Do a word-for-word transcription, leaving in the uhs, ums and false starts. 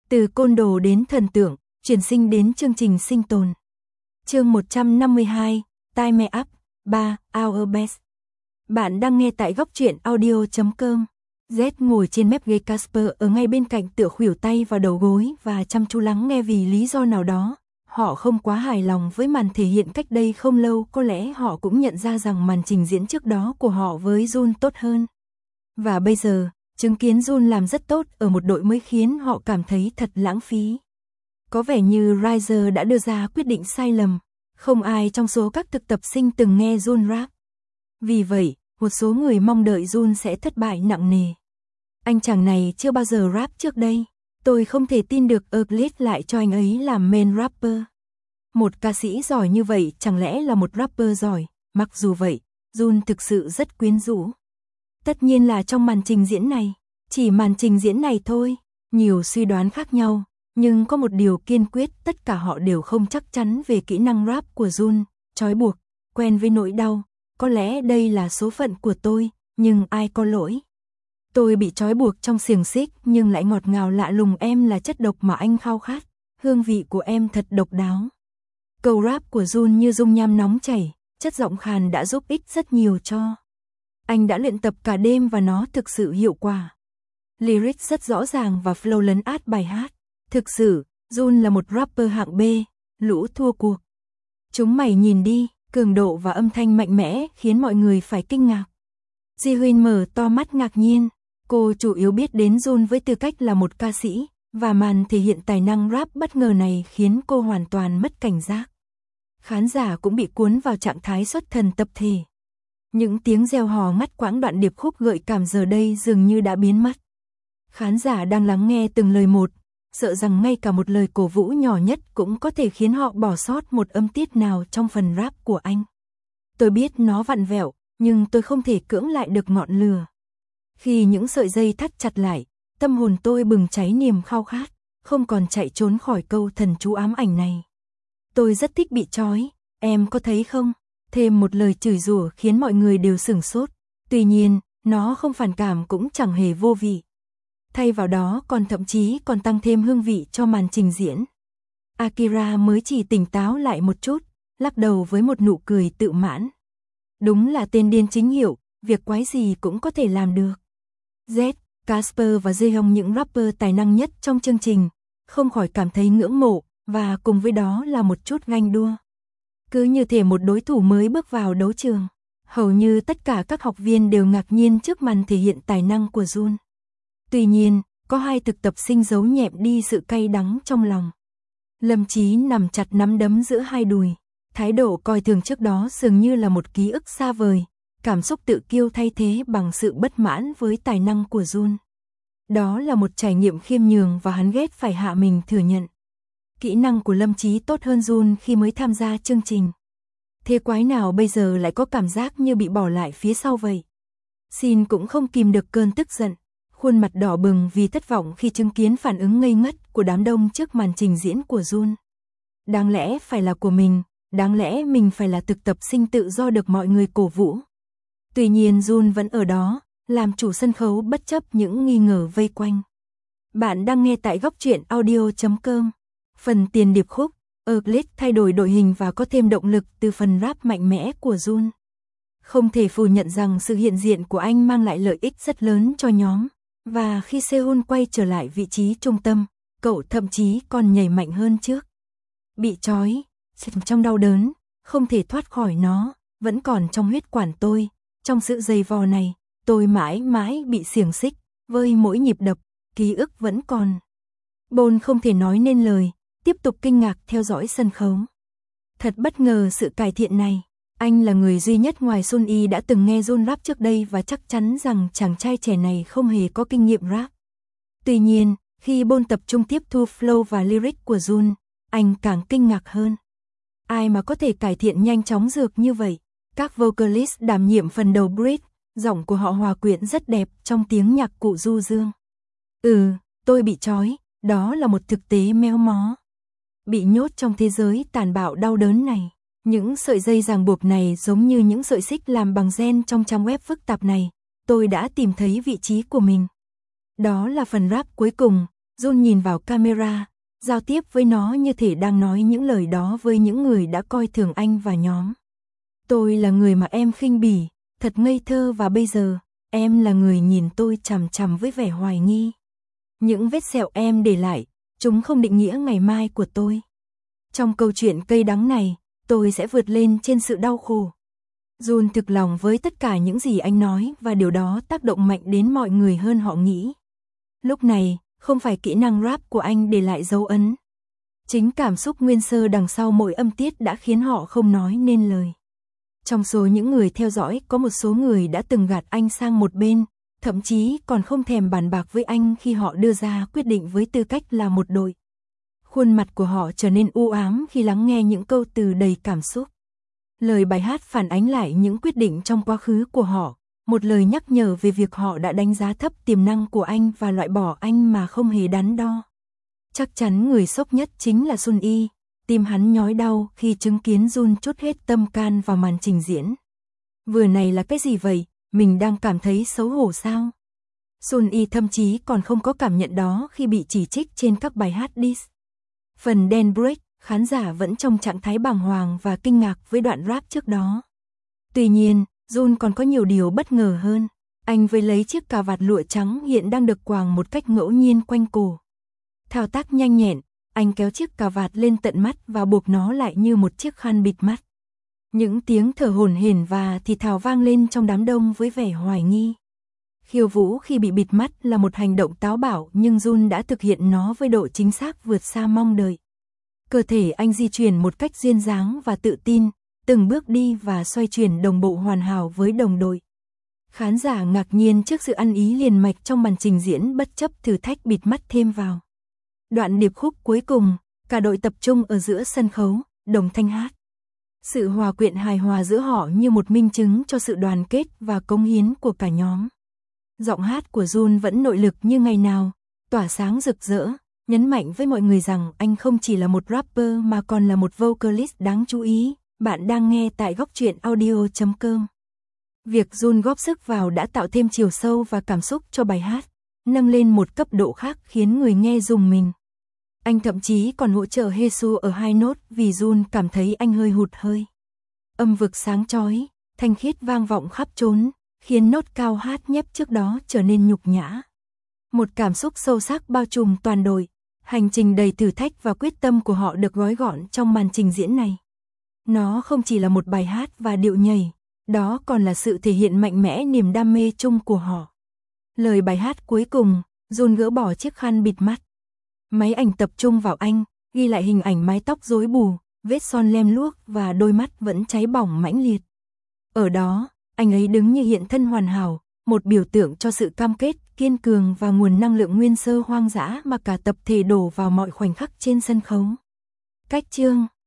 Từ côn đồ đến thần tượng, chuyển sinh đến chương trình sinh tồn. Chương một trăm năm mươi hai, Time Up, ba, Our Best. Bạn đang nghe tại góc truyện audio chấm com. Z ngồi trên mép ghế Casper ở ngay bên cạnh tựa khuỷu tay vào đầu gối và chăm chú lắng nghe vì lý do nào đó. Họ không quá hài lòng với màn thể hiện cách đây không lâu, có lẽ họ cũng nhận ra rằng màn trình diễn trước đó của họ với Jun tốt hơn. Và bây giờ, chứng kiến Jun làm rất tốt ở một đội mới khiến họ cảm thấy thật lãng phí. Có vẻ như Riser đã đưa ra quyết định sai lầm, không ai trong số các thực tập sinh từng nghe Jun rap. Vì vậy, một số người mong đợi Jun sẽ thất bại nặng nề. Anh chàng này chưa bao giờ rap trước đây, tôi không thể tin được Euclid lại cho anh ấy làm main rapper. Một ca sĩ giỏi như vậy chẳng lẽ là một rapper giỏi, mặc dù vậy, Jun thực sự rất quyến rũ. Tất nhiên là trong màn trình diễn này, chỉ màn trình diễn này thôi, nhiều suy đoán khác nhau, nhưng có một điều kiên quyết, tất cả họ đều không chắc chắn về kỹ năng rap của Jun, trói buộc, quen với nỗi đau, có lẽ đây là số phận của tôi, nhưng ai có lỗi. Tôi bị trói buộc trong xiềng xích nhưng lại ngọt ngào lạ lùng, em là chất độc mà anh khao khát, hương vị của em thật độc đáo. Câu rap của Jun như dung nham nóng chảy, chất giọng khàn đã giúp ích rất nhiều cho. Anh đã luyện tập cả đêm và nó thực sự hiệu quả. Lyrics rất rõ ràng và flow lấn át bài hát. Thực sự, Jun là một rapper hạng B, lũ thua cuộc. Chúng mày nhìn đi, cường độ và âm thanh mạnh mẽ khiến mọi người phải kinh ngạc. Jihoon mở to mắt ngạc nhiên, cô chủ yếu biết đến Jun với tư cách là một ca sĩ, và màn thể hiện tài năng rap bất ngờ này khiến cô hoàn toàn mất cảnh giác. Khán giả cũng bị cuốn vào trạng thái xuất thần tập thể. Những tiếng reo hò ngắt quãng đoạn điệp khúc gợi cảm giờ đây dường như đã biến mất. Khán giả đang lắng nghe từng lời một, sợ rằng ngay cả một lời cổ vũ nhỏ nhất cũng có thể khiến họ bỏ sót một âm tiết nào trong phần rap của anh. Tôi biết nó vặn vẹo, nhưng tôi không thể cưỡng lại được ngọn lửa. Khi những sợi dây thắt chặt lại, tâm hồn tôi bừng cháy niềm khao khát, không còn chạy trốn khỏi câu thần chú ám ảnh này. Tôi rất thích bị trói, em có thấy không? Thêm một lời chửi rủa khiến mọi người đều sửng sốt. Tuy nhiên, nó không phản cảm cũng chẳng hề vô vị. Thay vào đó còn thậm chí còn tăng thêm hương vị cho màn trình diễn. Akira mới chỉ tỉnh táo lại một chút, lắc đầu với một nụ cười tự mãn. Đúng là tên điên chính hiệu, việc quái gì cũng có thể làm được. Z, Casper và Jaehyung, những rapper tài năng nhất trong chương trình, không khỏi cảm thấy ngưỡng mộ, và cùng với đó là một chút ganh đua. Cứ như thể một đối thủ mới bước vào đấu trường, hầu như tất cả các học viên đều ngạc nhiên trước màn thể hiện tài năng của Jun. Tuy nhiên, có hai thực tập sinh giấu nhẹm đi sự cay đắng trong lòng. Lâm Chí nằm chặt nắm đấm giữa hai đùi, thái độ coi thường trước đó dường như là một ký ức xa vời, cảm xúc tự kiêu thay thế bằng sự bất mãn với tài năng của Jun. Đó là một trải nghiệm khiêm nhường và hắn ghét phải hạ mình thừa nhận. Kỹ năng của Lâm Chí tốt hơn Jun khi mới tham gia chương trình. Thế quái nào bây giờ lại có cảm giác như bị bỏ lại phía sau vậy? Xin cũng không kìm được cơn tức giận, khuôn mặt đỏ bừng vì thất vọng khi chứng kiến phản ứng ngây ngất của đám đông trước màn trình diễn của Jun. Đáng lẽ phải là của mình, đáng lẽ mình phải là thực tập sinh tự do được mọi người cổ vũ. Tuy nhiên Jun vẫn ở đó, làm chủ sân khấu bất chấp những nghi ngờ vây quanh. Bạn đang nghe tại góc truyện audio chấm com. Phần tiền điệp khúc, Euclid thay đổi đội hình và có thêm động lực từ phần rap mạnh mẽ của Jun. Không thể phủ nhận rằng sự hiện diện của anh mang lại lợi ích rất lớn cho nhóm, và khi Sehun quay trở lại vị trí trung tâm, cậu thậm chí còn nhảy mạnh hơn trước. Bị trói, trong đau đớn, không thể thoát khỏi nó, vẫn còn trong huyết quản tôi, trong sự dày vò này, tôi mãi mãi bị xiềng xích, với mỗi nhịp đập, ký ức vẫn còn. Bôn không thể nói nên lời, tiếp tục kinh ngạc theo dõi sân khấu. Thật bất ngờ sự cải thiện này, anh là người duy nhất ngoài Sun Y đã từng nghe Jun rap trước đây và chắc chắn rằng chàng trai trẻ này không hề có kinh nghiệm rap. Tuy nhiên, khi Bôn tập trung tiếp thu flow và lyric của Jun, anh càng kinh ngạc hơn. Ai mà có thể cải thiện nhanh chóng dược như vậy? Các vocalist đảm nhiệm phần đầu bridge, giọng của họ hòa quyện rất đẹp trong tiếng nhạc cụ du dương. Ừ, tôi bị trói, đó là một thực tế méo mó. Bị nhốt trong thế giới tàn bạo đau đớn này. Những sợi dây ràng buộc này giống như những sợi xích làm bằng gen trong trang web phức tạp này. Tôi đã tìm thấy vị trí của mình. Đó là phần rap cuối cùng, Jun nhìn vào camera, giao tiếp với nó như thể đang nói những lời đó với những người đã coi thường anh và nhóm. Tôi là người mà em khinh bỉ, thật ngây thơ, và bây giờ, em là người nhìn tôi chằm chằm với vẻ hoài nghi. Những vết sẹo em để lại, chúng không định nghĩa ngày mai của tôi. Trong câu chuyện cay đắng này, tôi sẽ vượt lên trên sự đau khổ. Jun thực lòng với tất cả những gì anh nói, và điều đó tác động mạnh đến mọi người hơn họ nghĩ. Lúc này, không phải kỹ năng rap của anh để lại dấu ấn. Chính cảm xúc nguyên sơ đằng sau mỗi âm tiết đã khiến họ không nói nên lời. Trong số những người theo dõi, có một số người đã từng gạt anh sang một bên, thậm chí còn không thèm bàn bạc với anh khi họ đưa ra quyết định với tư cách là một đội. Khuôn mặt của họ trở nên u ám khi lắng nghe những câu từ đầy cảm xúc. Lời bài hát phản ánh lại những quyết định trong quá khứ của họ, một lời nhắc nhở về việc họ đã đánh giá thấp tiềm năng của anh và loại bỏ anh mà không hề đắn đo. Chắc chắn người sốc nhất chính là Sun Y, tim hắn nhói đau khi chứng kiến Jun trút hết tâm can vào màn trình diễn. Vừa này là cái gì vậy, mình đang cảm thấy xấu hổ sao? Sun Y thậm chí còn không có cảm nhận đó khi bị chỉ trích trên các bài hát diss. Phần dance break, khán giả vẫn trong trạng thái bàng hoàng và kinh ngạc với đoạn rap trước đó. Tuy nhiên, Jun còn có nhiều điều bất ngờ hơn. Anh với lấy chiếc cà vạt lụa trắng hiện đang được quàng một cách ngẫu nhiên quanh cổ. Thao tác nhanh nhẹn, anh kéo chiếc cà vạt lên tận mắt và buộc nó lại như một chiếc khăn bịt mắt. Những tiếng thở hổn hển và thì thào vang lên trong đám đông với vẻ hoài nghi. Khiêu vũ khi bị bịt mắt là một hành động táo bạo, nhưng Jun đã thực hiện nó với độ chính xác vượt xa mong đợi. Cơ thể anh di chuyển một cách duyên dáng và tự tin, từng bước đi và xoay chuyển đồng bộ hoàn hảo với đồng đội. Khán giả ngạc nhiên trước sự ăn ý liền mạch trong màn trình diễn bất chấp thử thách bịt mắt thêm vào. Đoạn điệp khúc cuối cùng, cả đội tập trung ở giữa sân khấu, đồng thanh hát. Sự hòa quyện hài hòa giữa họ như một minh chứng cho sự đoàn kết và cống hiến của cả nhóm. Giọng hát của Jun vẫn nội lực như ngày nào, tỏa sáng rực rỡ, nhấn mạnh với mọi người rằng anh không chỉ là một rapper mà còn là một vocalist đáng chú ý. Bạn đang nghe tại góc truyện audio chấm com. Việc Jun góp sức vào đã tạo thêm chiều sâu và cảm xúc cho bài hát, nâng lên một cấp độ khác khiến người nghe rùng mình. Anh thậm chí còn hỗ trợ Hesu ở hai nốt vì Jun cảm thấy anh hơi hụt hơi. Âm vực sáng chói, thanh khiết vang vọng khắp chốn, khiến nốt cao hát nhép trước đó trở nên nhục nhã. Một cảm xúc sâu sắc bao trùm toàn đội, hành trình đầy thử thách và quyết tâm của họ được gói gọn trong màn trình diễn này. Nó không chỉ là một bài hát và điệu nhảy, đó còn là sự thể hiện mạnh mẽ niềm đam mê chung của họ. Lời bài hát cuối cùng, Jun gỡ bỏ chiếc khăn bịt mắt. Máy ảnh tập trung vào anh, ghi lại hình ảnh mái tóc rối bù, vết son lem luốc và đôi mắt vẫn cháy bỏng mãnh liệt. Ở đó, anh ấy đứng như hiện thân hoàn hảo, một biểu tượng cho sự cam kết, kiên cường và nguồn năng lượng nguyên sơ hoang dã mà cả tập thể đổ vào mọi khoảnh khắc trên sân khấu. Cách chương